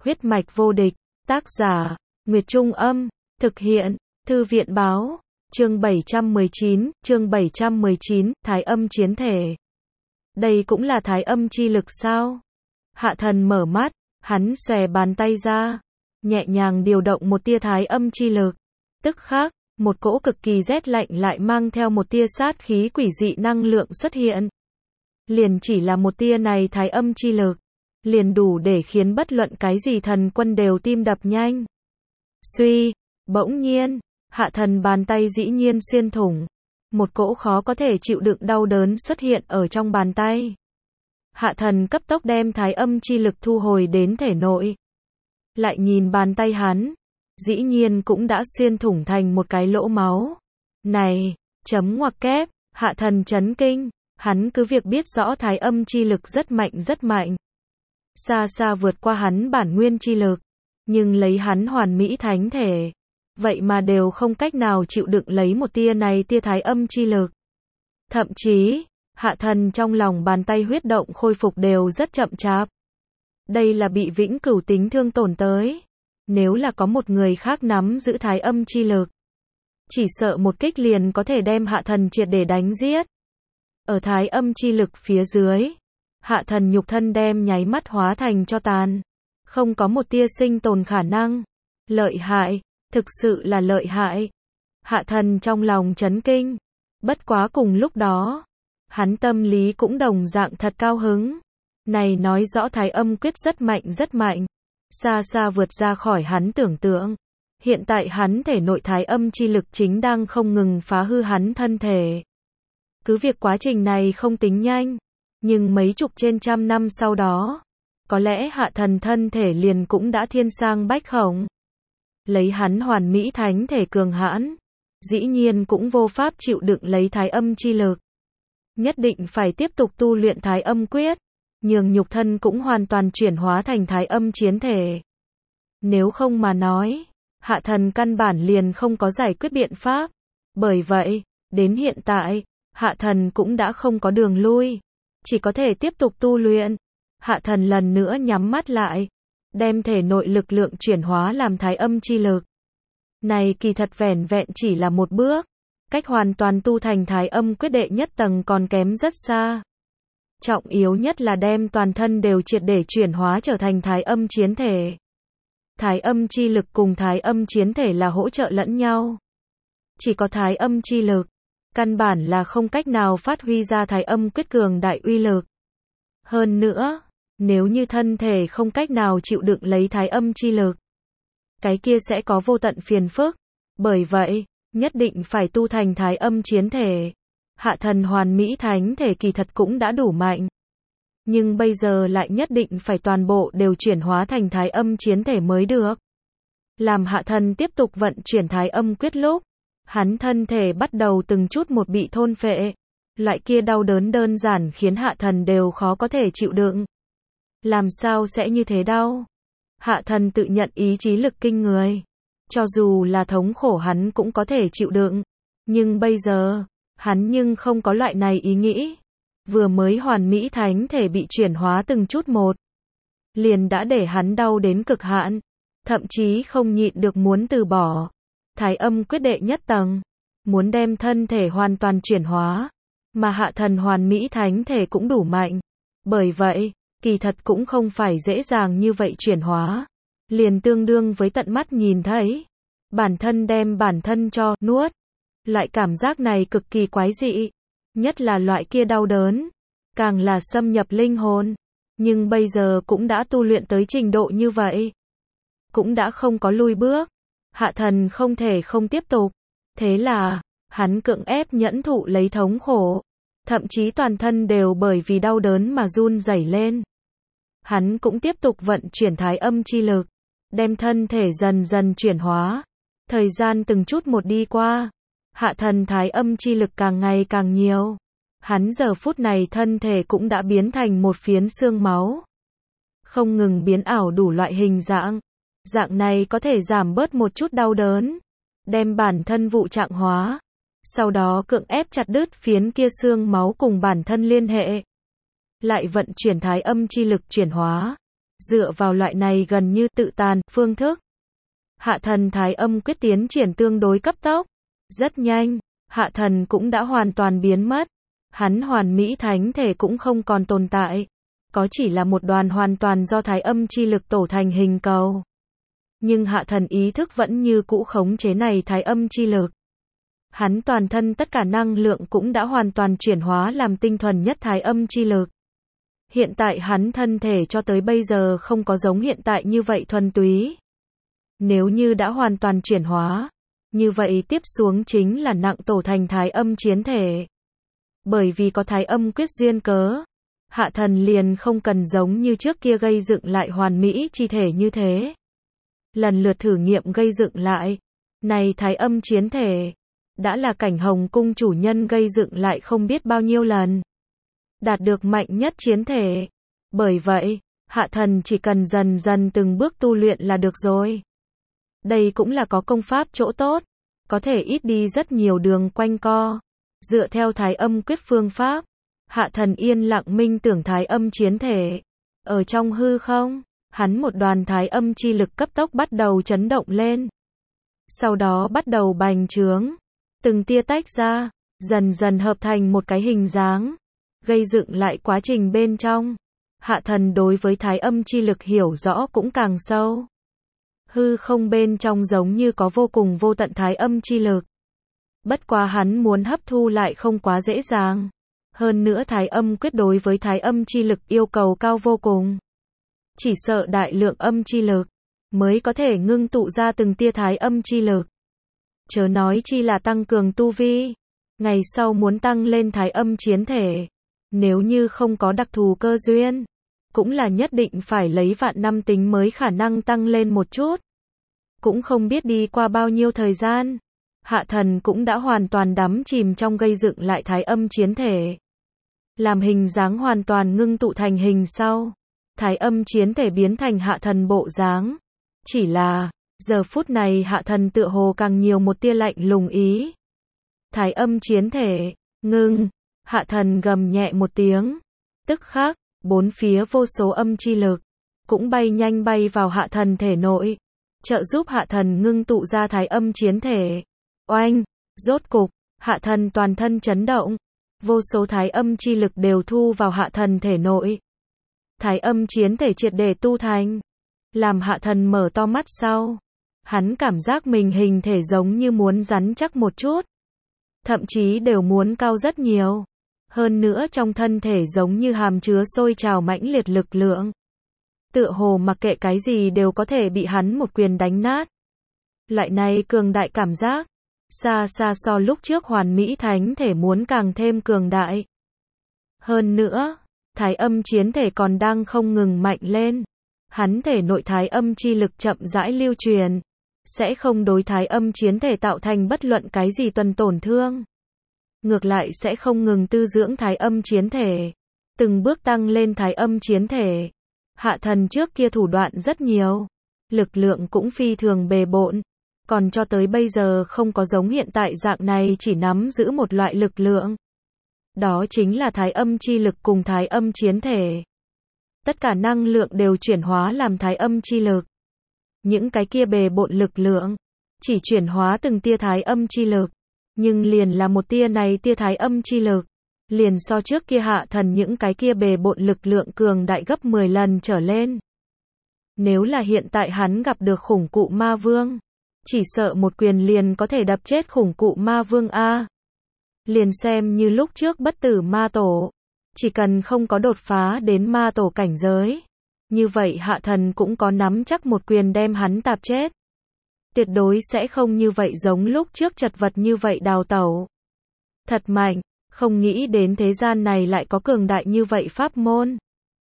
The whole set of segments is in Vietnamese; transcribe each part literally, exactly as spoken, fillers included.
Huyết mạch vô địch, tác giả, Nguyệt Trung Âm, thực hiện, Thư viện Báo, chương bảy trăm mười chín, chương bảy trăm mười chín, Thái âm chiến thể. Đây cũng là thái âm chi lực sao? Hạ thần mở mắt, hắn xòe bàn tay ra, nhẹ nhàng điều động một tia thái âm chi lực. Tức khắc, một cỗ cực kỳ rét lạnh lại mang theo một tia sát khí quỷ dị năng lượng xuất hiện. Liền chỉ là một tia này thái âm chi lực, liền đủ để khiến bất luận cái gì thần quân đều tim đập nhanh. Suy, bỗng nhiên, hạ thần bàn tay dĩ nhiên xuyên thủng. Một cỗ khó có thể chịu đựng đau đớn xuất hiện ở trong bàn tay. Hạ thần cấp tốc đem thái âm chi lực thu hồi đến thể nội. Lại nhìn bàn tay hắn, dĩ nhiên cũng đã xuyên thủng thành một cái lỗ máu. Này, chấm ngoặc kép, hạ thần chấn kinh, hắn cứ việc biết rõ thái âm chi lực rất mạnh rất mạnh. Xa xa vượt qua hắn bản nguyên chi lực, nhưng lấy hắn hoàn mỹ thánh thể, vậy mà đều không cách nào chịu đựng lấy một tia này tia thái âm chi lực. Thậm chí, hạ thần trong lòng bàn tay huyết động khôi phục đều rất chậm chạp. Đây là bị vĩnh cửu tính thương tổn tới. Nếu là có một người khác nắm giữ thái âm chi lực, chỉ sợ một kích liền có thể đem hạ thần triệt để đánh giết. Ở thái âm chi lực phía dưới, hạ thần nhục thân đem nháy mắt hóa thành tro tàn, không có một tia sinh tồn khả năng. Lợi hại, thực sự là lợi hại. Hạ thần trong lòng chấn kinh. Bất quá cùng lúc đó, hắn tâm lý cũng đồng dạng thật cao hứng. Này nói rõ thái âm quyết rất mạnh rất mạnh, xa xa vượt ra khỏi hắn tưởng tượng. Hiện tại hắn thể nội thái âm chi lực chính đang không ngừng phá hư hắn thân thể. Cứ việc quá trình này không tính nhanh, nhưng mấy chục trên trăm năm sau đó, có lẽ hạ thần thân thể liền cũng đã thiên sang bách khổng. Lấy hắn hoàn mỹ thánh thể cường hãn, dĩ nhiên cũng vô pháp chịu đựng lấy thái âm chi lực. Nhất định phải tiếp tục tu luyện thái âm quyết, nhường nhục thân cũng hoàn toàn chuyển hóa thành thái âm chiến thể. Nếu không mà nói, hạ thần căn bản liền không có giải quyết biện pháp. Bởi vậy, đến hiện tại, hạ thần cũng đã không có đường lui, chỉ có thể tiếp tục tu luyện. Hạ thần lần nữa nhắm mắt lại, đem thể nội lực lượng chuyển hóa làm thái âm chi lực. Này kỳ thật vẻn vẹn chỉ là một bước, cách hoàn toàn tu thành thái âm quyết đệ nhất tầng còn kém rất xa. Trọng yếu nhất là đem toàn thân đều triệt để chuyển hóa trở thành thái âm chiến thể. Thái âm chi lực cùng thái âm chiến thể là hỗ trợ lẫn nhau. Chỉ có thái âm chi lực, căn bản là không cách nào phát huy ra thái âm quyết cường đại uy lực. Hơn nữa, nếu như thân thể không cách nào chịu đựng lấy thái âm chi lực, cái kia sẽ có vô tận phiền phức. Bởi vậy, nhất định phải tu thành thái âm chiến thể. Hạ thần hoàn mỹ thánh thể kỳ thật cũng đã đủ mạnh. Nhưng bây giờ lại nhất định phải toàn bộ đều chuyển hóa thành thái âm chiến thể mới được. Làm hạ thần tiếp tục vận chuyển thái âm quyết lúc, hắn thân thể bắt đầu từng chút một bị thôn phệ. Loại kia đau đớn đơn giản khiến hạ thần đều khó có thể chịu đựng. Làm sao sẽ như thế đau? Hạ thần tự nhận ý chí lực kinh người. Cho dù là thống khổ hắn cũng có thể chịu đựng. Nhưng bây giờ, hắn nhưng không có loại này ý nghĩ. Vừa mới hoàn mỹ thánh thể bị chuyển hóa từng chút một, liền đã để hắn đau đến cực hạn, thậm chí không nhịn được muốn từ bỏ. Thái âm quyết đệ nhất tầng, muốn đem thân thể hoàn toàn chuyển hóa, mà hạ thần hoàn mỹ thánh thể cũng đủ mạnh. Bởi vậy, kỳ thật cũng không phải dễ dàng như vậy chuyển hóa, liền tương đương với tận mắt nhìn thấy, bản thân đem bản thân cho nuốt. Loại cảm giác này cực kỳ quái dị, nhất là loại kia đau đớn, càng là xâm nhập linh hồn. Nhưng bây giờ cũng đã tu luyện tới trình độ như vậy, cũng đã không có lui bước. Hạ thần không thể không tiếp tục. Thế là, hắn cưỡng ép nhẫn thụ lấy thống khổ, thậm chí toàn thân đều bởi vì đau đớn mà run rẩy lên. Hắn cũng tiếp tục vận chuyển thái âm chi lực, đem thân thể dần dần chuyển hóa. Thời gian từng chút một đi qua, hạ thần thái âm chi lực càng ngày càng nhiều. Hắn giờ phút này thân thể cũng đã biến thành một phiến xương máu, không ngừng biến ảo đủ loại hình dạng. Dạng này có thể giảm bớt một chút đau đớn, đem bản thân vụ trạng hóa, sau đó cưỡng ép chặt đứt phiến kia xương máu cùng bản thân liên hệ. Lại vận chuyển thái âm chi lực chuyển hóa, Dựa vào loại này gần như tự tàn, phương thức, hạ thần thái âm quyết tiến triển tương đối cấp tốc. Rất nhanh, hạ thần cũng đã hoàn toàn biến mất. Hắn hoàn mỹ thánh thể cũng không còn tồn tại. Có chỉ là một đoàn hoàn toàn do thái âm chi lực tổ thành hình cầu. Nhưng hạ thần ý thức vẫn như cũ khống chế này thái âm chi lực. Hắn toàn thân tất cả năng lượng cũng đã hoàn toàn chuyển hóa làm tinh thuần nhất thái âm chi lực. Hiện tại hắn thân thể cho tới bây giờ không có giống hiện tại như vậy thuần túy. Nếu như đã hoàn toàn chuyển hóa, như vậy tiếp xuống chính là nặng tổ thành thái âm chiến thể. Bởi vì có thái âm quyết duyên cớ, hạ thần liền không cần giống như trước kia gây dựng lại hoàn mỹ chi thể như thế. Lần lượt thử nghiệm gây dựng lại, này thái âm chiến thể, đã là cảnh hồng cung chủ nhân gây dựng lại không biết bao nhiêu lần. Đạt được mạnh nhất chiến thể. Bởi vậy, hạ thần chỉ cần dần dần từng bước tu luyện là được rồi. Đây cũng là có công pháp chỗ tốt, có thể ít đi rất nhiều đường quanh co. Dựa theo thái âm quyết phương pháp, hạ thần yên lặng minh tưởng thái âm chiến thể. Ở trong hư không, hắn một đoàn thái âm chi lực cấp tốc bắt đầu chấn động lên. Sau đó bắt đầu bành trướng, từng tia tách ra, dần dần hợp thành một cái hình dáng. Gây dựng lại quá trình bên trong, hạ thần đối với thái âm chi lực hiểu rõ cũng càng sâu. Hư không bên trong giống như có vô cùng vô tận thái âm chi lực. Bất quá hắn muốn hấp thu lại không quá dễ dàng. Hơn nữa thái âm quyết đối với thái âm chi lực yêu cầu cao vô cùng. Chỉ sợ đại lượng âm chi lực mới có thể ngưng tụ ra từng tia thái âm chi lực. Chớ nói chi là tăng cường tu vi. Ngày sau muốn tăng lên thái âm chiến thể, nếu như không có đặc thù cơ duyên, cũng là nhất định phải lấy vạn năm tính mới khả năng tăng lên một chút. Cũng không biết đi qua bao nhiêu thời gian, hạ thần cũng đã hoàn toàn đắm chìm trong gây dựng lại thái âm chiến thể. Làm hình dáng hoàn toàn ngưng tụ thành hình sau, thái âm chiến thể biến thành hạ thần bộ dáng. Chỉ là, giờ phút này hạ thần tựa hồ càng nhiều một tia lạnh lùng ý. Thái âm chiến thể, ngưng, hạ thần gầm nhẹ một tiếng. Tức khắc, bốn phía vô số âm chi lực, cũng bay nhanh bay vào hạ thần thể nội, trợ giúp hạ thần ngưng tụ ra thái âm chiến thể. Oanh, rốt cục, hạ thần toàn thân chấn động, vô số thái âm chi lực đều thu vào hạ thần thể nội. Thái âm chiến thể triệt để tu thành, làm hạ thần mở to mắt sau. Hắn cảm giác mình hình thể giống như muốn rắn chắc một chút, thậm chí đều muốn cao rất nhiều. Hơn nữa trong thân thể giống như hàm chứa sôi trào mãnh liệt lực lượng. Tựa hồ mặc kệ cái gì đều có thể bị hắn một quyền đánh nát. Loại này cường đại cảm giác, xa xa so lúc trước hoàn mỹ thánh thể muốn càng thêm cường đại. Hơn nữa, thái âm chiến thể còn đang không ngừng mạnh lên. Hắn thể nội thái âm chi lực chậm rãi lưu truyền, sẽ không đối thái âm chiến thể tạo thành bất luận cái gì tuần tổn thương. Ngược lại sẽ không ngừng tư dưỡng thái âm chiến thể, từng bước tăng lên thái âm chiến thể. Hạ thần trước kia thủ đoạn rất nhiều, lực lượng cũng phi thường bề bộn, còn cho tới bây giờ không có giống hiện tại dạng này chỉ nắm giữ một loại lực lượng. Đó chính là thái âm chi lực cùng thái âm chiến thể. Tất cả năng lượng đều chuyển hóa làm thái âm chi lực. Những cái kia bề bộn lực lượng, chỉ chuyển hóa từng tia thái âm chi lực. Nhưng liền là một tia này tia thái âm chi lực, liền so trước kia hạ thần những cái kia bề bộn lực lượng cường đại gấp mười lần trở lên. Nếu là hiện tại hắn gặp được khủng cụ ma vương, chỉ sợ một quyền liền có thể đập chết khủng cụ ma vương A. Liền xem như lúc trước bất tử ma tổ, chỉ cần không có đột phá đến ma tổ cảnh giới, như vậy hạ thần cũng có nắm chắc một quyền đem hắn tạp chết. Tuyệt đối sẽ không như vậy giống lúc trước chật vật như vậy đào tẩu. Thật mạnh, không nghĩ đến thế gian này lại có cường đại như vậy pháp môn.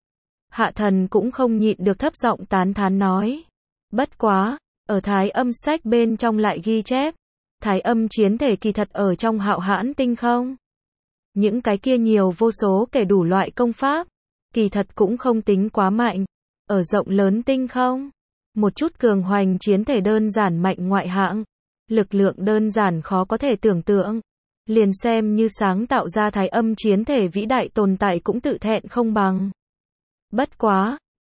Hạ thần cũng không nhịn được thấp giọng tán thán nói. Bất quá, ở thái âm sách bên trong lại ghi chép, thái âm chiến thể kỳ thật ở trong hạo hãn tinh không. Những cái kia nhiều vô số kể đủ loại công pháp, kỳ thật cũng không tính quá mạnh. Ở rộng lớn tinh không, một chút cường hoành chiến thể đơn giản mạnh ngoại hạng, lực lượng đơn giản khó có thể tưởng tượng. Liền xem như sáng tạo ra thái âm chiến thể vĩ đại tồn tại cũng tự thẹn không bằng. Bất quá,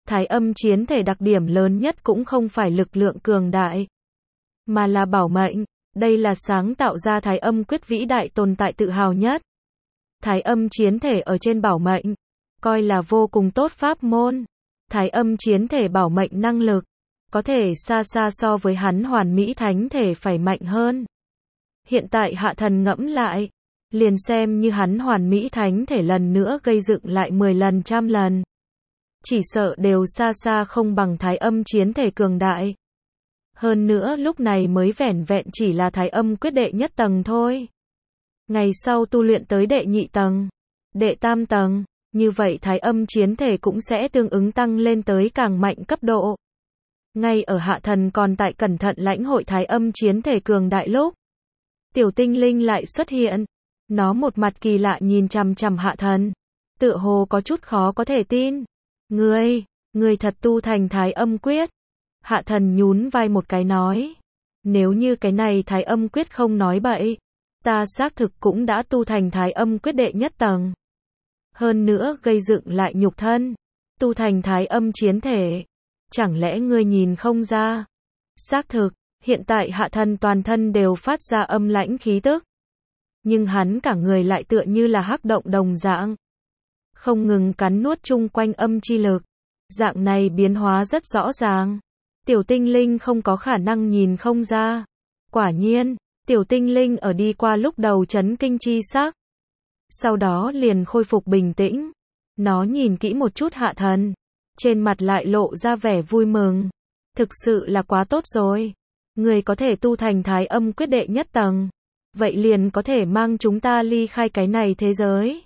Thái âm chiến thể đặc điểm lớn nhất cũng không phải lực lượng cường đại, mà là bảo mệnh. Đây là sáng tạo ra Thái âm quyết vĩ đại tồn tại tự hào nhất. Thái âm chiến thể ở trên bảo mệnh, coi là vô cùng tốt pháp môn. Thái âm chiến thể bảo mệnh năng lực, có thể xa xa so với hắn hoàn mỹ thánh thể phải mạnh hơn. Hiện tại Hạ Thần ngẫm lại, liền xem như hắn hoàn mỹ thánh thể lần nữa gây dựng lại mười lần trăm lần, chỉ sợ đều xa xa không bằng Thái âm chiến thể cường đại. Hơn nữa lúc này mới vẻn vẹn chỉ là Thái âm quyết đệ nhất tầng thôi. Ngày sau tu luyện tới đệ nhị tầng, đệ tam tầng, như vậy Thái âm chiến thể cũng sẽ tương ứng tăng lên tới càng mạnh cấp độ. Ngay ở Hạ Thần còn tại cẩn thận lãnh hội Thái âm chiến thể cường đại lúc, tiểu tinh linh lại xuất hiện. Nó một mặt kỳ lạ nhìn chằm chằm Hạ Thần, tựa hồ có chút khó có thể tin. Ngươi, ngươi thật tu thành Thái âm quyết? Hạ Thần nhún vai một cái nói, nếu như cái này Thái âm quyết không nói bậy, ta xác thực cũng đã tu thành Thái âm quyết đệ nhất tầng. Hơn nữa gây dựng lại nhục thân, tu thành Thái âm chiến thể. Chẳng lẽ ngươi nhìn không ra? Xác thực, hiện tại Hạ Thần toàn thân đều phát ra âm lãnh khí tức. Nhưng hắn cả người lại tựa như là hắc động đồng dạng, không ngừng cắn nuốt chung quanh âm chi lực. Dạng này biến hóa rất rõ ràng. Tiểu tinh linh không có khả năng nhìn không ra. Quả nhiên, tiểu tinh linh ở đi qua lúc đầu chấn kinh chi sắc, sau đó liền khôi phục bình tĩnh. Nó nhìn kỹ một chút Hạ Thần, trên mặt lại lộ ra vẻ vui mừng. Thực sự là quá tốt rồi. Người có thể tu thành Thái âm quyết đệ nhất tầng, vậy liền có thể mang chúng ta ly khai cái này thế giới.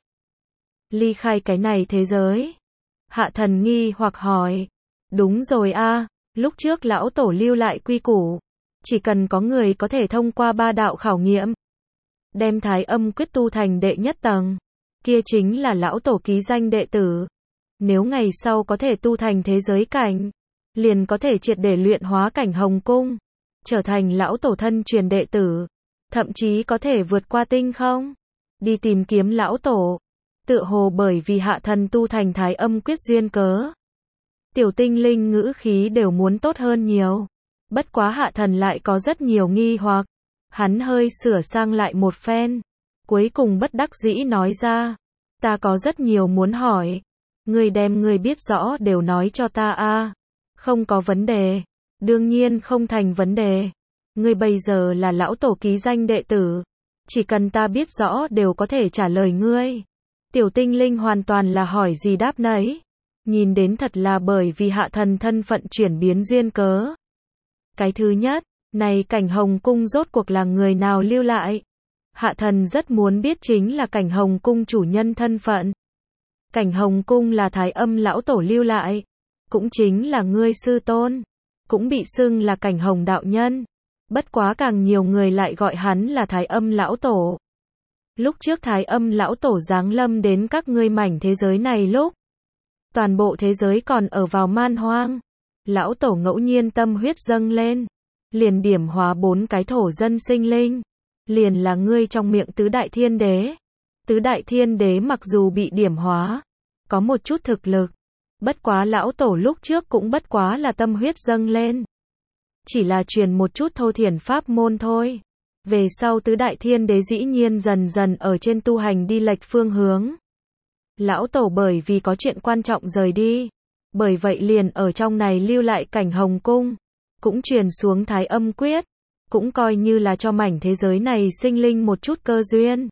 Ly khai cái này thế giới? Hạ Thần nghi hoặc hỏi. Đúng rồi a, lúc trước lão tổ lưu lại quy củ, chỉ cần có người có thể thông qua ba đạo khảo nghiệm, đem Thái âm quyết tu thành đệ nhất tầng, kia chính là lão tổ ký danh đệ tử. Nếu ngày sau có thể tu thành thế giới cảnh, liền có thể triệt để luyện hóa cảnh hồng cung, trở thành lão tổ thân truyền đệ tử, thậm chí có thể vượt qua tinh không, đi tìm kiếm lão tổ. Tựa hồ bởi vì Hạ Thần tu thành Thái âm quyết duyên cớ, tiểu tinh linh ngữ khí đều muốn tốt hơn nhiều. Bất quá Hạ Thần lại có rất nhiều nghi hoặc. Hắn hơi sửa sang lại một phen, cuối cùng bất đắc dĩ nói ra, ta có rất nhiều muốn hỏi. Ngươi đem ngươi biết rõ đều nói cho ta a. Không có vấn đề. Đương nhiên không thành vấn đề. Ngươi bây giờ là lão tổ ký danh đệ tử, chỉ cần ta biết rõ đều có thể trả lời ngươi. Tiểu tinh linh hoàn toàn là hỏi gì đáp nấy. Nhìn đến thật là bởi vì Hạ Thần thân phận chuyển biến duyên cớ. Cái thứ nhất, này cảnh hồng cung rốt cuộc là người nào lưu lại? Hạ Thần rất muốn biết chính là cảnh hồng cung chủ nhân thân phận. Cảnh hồng cung là Thái âm lão tổ lưu lại, cũng chính là ngươi sư tôn, cũng bị xưng là cảnh hồng đạo nhân. Bất quá càng nhiều người lại gọi hắn là Thái âm lão tổ. Lúc trước Thái âm lão tổ giáng lâm đến các ngươi mảnh thế giới này lúc, toàn bộ thế giới còn ở vào man hoang. Lão tổ ngẫu nhiên tâm huyết dâng lên, liền điểm hóa bốn cái thổ dân sinh linh, liền là ngươi trong miệng tứ đại thiên đế. Tứ đại thiên đế mặc dù bị điểm hóa, có một chút thực lực, bất quá lão tổ lúc trước cũng bất quá là tâm huyết dâng lên, chỉ là truyền một chút thô thiển pháp môn thôi. Về sau tứ đại thiên đế dĩ nhiên dần dần ở trên tu hành đi lệch phương hướng. Lão tổ bởi vì có chuyện quan trọng rời đi, bởi vậy liền ở trong này lưu lại cảnh hồng cung, cũng truyền xuống Thái âm quyết, cũng coi như là cho mảnh thế giới này sinh linh một chút cơ duyên.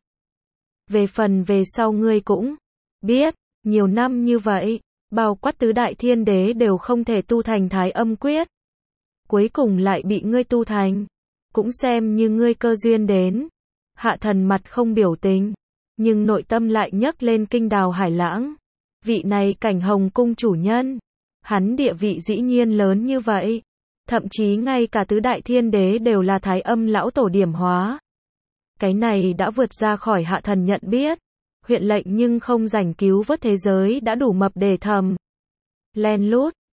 Về phần về sau ngươi cũng biết, nhiều năm như vậy, bao quát tứ đại thiên đế đều không thể tu thành Thái âm quyết, cuối cùng lại bị ngươi tu thành, cũng xem như ngươi cơ duyên đến. Hạ Thần mặt không biểu tình, nhưng nội tâm lại nhấc lên kinh đào hải lãng. Vị này cảnh hồng cung chủ nhân, hắn địa vị dĩ nhiên lớn như vậy, thậm chí ngay cả tứ đại thiên đế đều là Thái âm lão tổ điểm hóa. Cái này đã vượt ra khỏi Hạ Thần nhận biết. Huyện lệnh nhưng không rảnh cứu vớt thế giới đã đủ mập để thầm len lút,